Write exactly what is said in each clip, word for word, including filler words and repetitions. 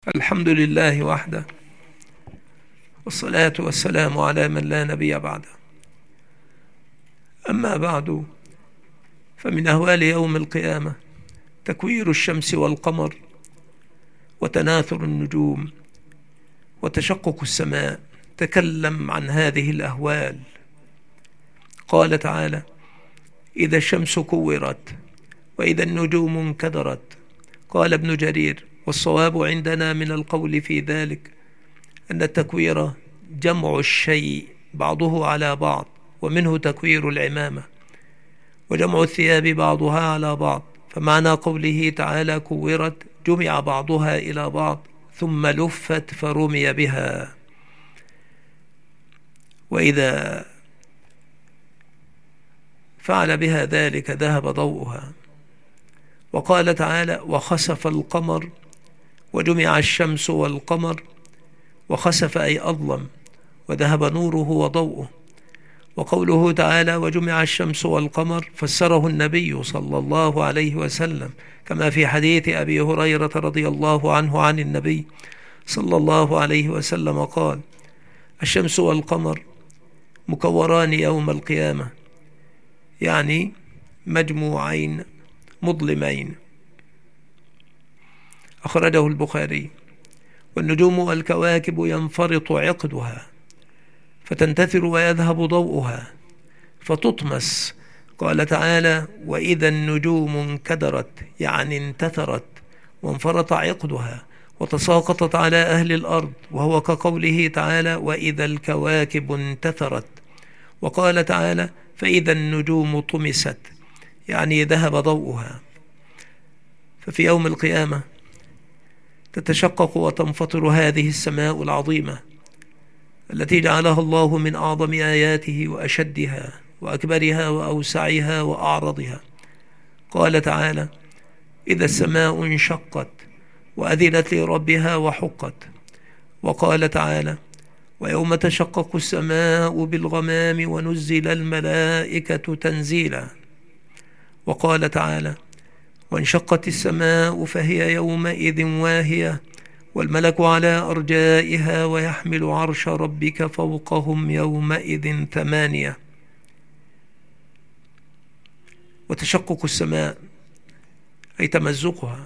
الحمد لله وحده، والصلاة والسلام على من لا نبي بعده. أما بعد، فمن أهوال يوم القيامة تكوير الشمس والقمر، وتناثر النجوم، وتشقق السماء. تكلم عن هذه الأهوال. قال تعالى: إذا الشمس كورت وإذا النجوم انكدرت. قال ابن جرير: والصواب عندنا من القول في ذلك أن التكوير جمع الشيء بعضه على بعض، ومنه تكوير العمامة، وجمع الثياب بعضها على بعض. فمعنى قوله تعالى كورت جمع بعضها إلى بعض ثم لفت فرمي بها. وإذا فعل بها ذلك ذهب ضوءها. وقال تعالى: وخسف القمر وجمع الشمس والقمر. وخسف أي أظلم، وذهب نوره وضوءه. وقوله تعالى: وجمع الشمس والقمر، فسره النبي صلى الله عليه وسلم كما في حديث أبي هريرة رضي الله عنه عن النبي صلى الله عليه وسلم قال: الشمس والقمر مكوران يوم القيامة، يعني مجموعين مظلمين. أخرجه البخاري. والنجوم والكواكب ينفرط عقدها فتنتثر ويذهب ضوءها فتطمس. قال تعالى: وإذا النجوم انكدرت، يعني انتثرت وانفرط عقدها وتساقطت على أهل الأرض، وهو كقوله تعالى: وإذا الكواكب انتثرت. وقال تعالى: فإذا النجوم طمست، يعني ذهب ضوءها. ففي يوم القيامة تتشقق وتنفطر هذه السماء العظيمة التي جعلها الله من أعظم آياته وأشدها وأكبرها وأوسعها وأعرضها. قال تعالى: إذا السماء انشقت وأذنت لربها وحقت. وقال تعالى: ويوم تشقق السماء بالغمام ونزل الملائكة تنزيلا. وقال تعالى: وانشقت السماء فهي يومئذ واهية والملك على أرجائها ويحمل عرش ربك فوقهم يومئذ ثمانية. وتشقق السماء أي تمزقها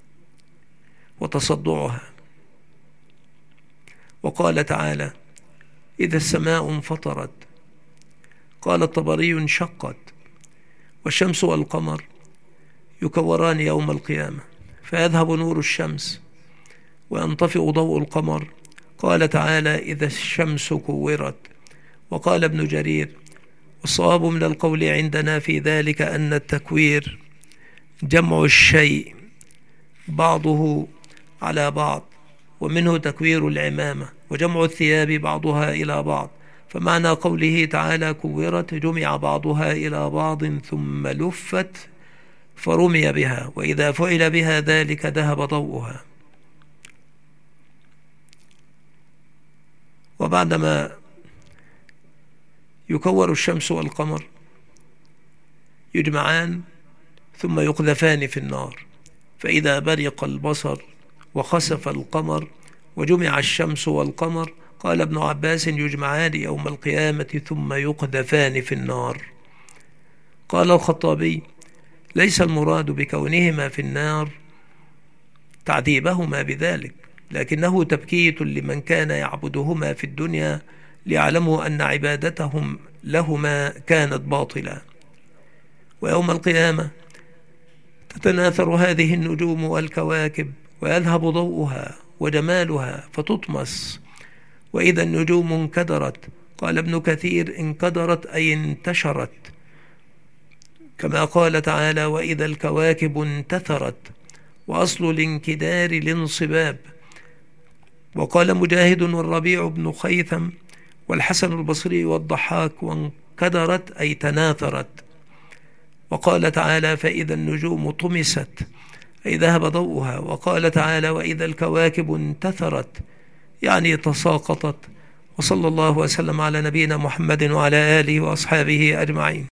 وتصدعها. وقال تعالى: إذا السماء انفطرت. قال الطبري: انشقت. والشمس والقمر يكوران يوم القيامة، فيذهب نور الشمس وينطفئ ضوء القمر. قال تعالى: إذا الشمس كورت. وقال ابن جرير: والصواب من القول عندنا في ذلك أن التكوير جمع الشيء بعضه على بعض، ومنه تكوير العمامة، وجمع الثياب بعضها إلى بعض. فمعنى قوله تعالى كورت جمع بعضها إلى بعض ثم لفت فرمي بها، وإذا فعل بها ذلك ذهب ضوءها. وبعدما يكور الشمس والقمر يجمعان ثم يقذفان في النار، فإذا برق البصر وخسف القمر وجمع الشمس والقمر. قال ابن عباس: يجمعان يوم القيامة ثم يقذفان في النار. قال الخطابي: ليس المراد بكونهما في النار تعذيبهما بذلك، لكنه تبكيت لمن كان يعبدهما في الدنيا ليعلموا أن عبادتهم لهما كانت باطلة. ويوم القيامة تتناثر هذه النجوم والكواكب ويذهب ضوءها وجمالها فتطمس. وإذا النجوم انكدرت. قال ابن كثير: انكدرت أي انتشرت، كما قال تعالى: وإذا الكواكب انتثرت، وأصل الانكدار الانصباب. وقال مجاهد والربيع بن خيثم والحسن البصري والضحاك: وانكدرت أي تناثرت. وقال تعالى: فإذا النجوم طمست أي ذهب ضوءها. وقال تعالى: وإذا الكواكب انتثرت، يعني تساقطت. وصلى الله وسلم على نبينا محمد وعلى آله وأصحابه أجمعين.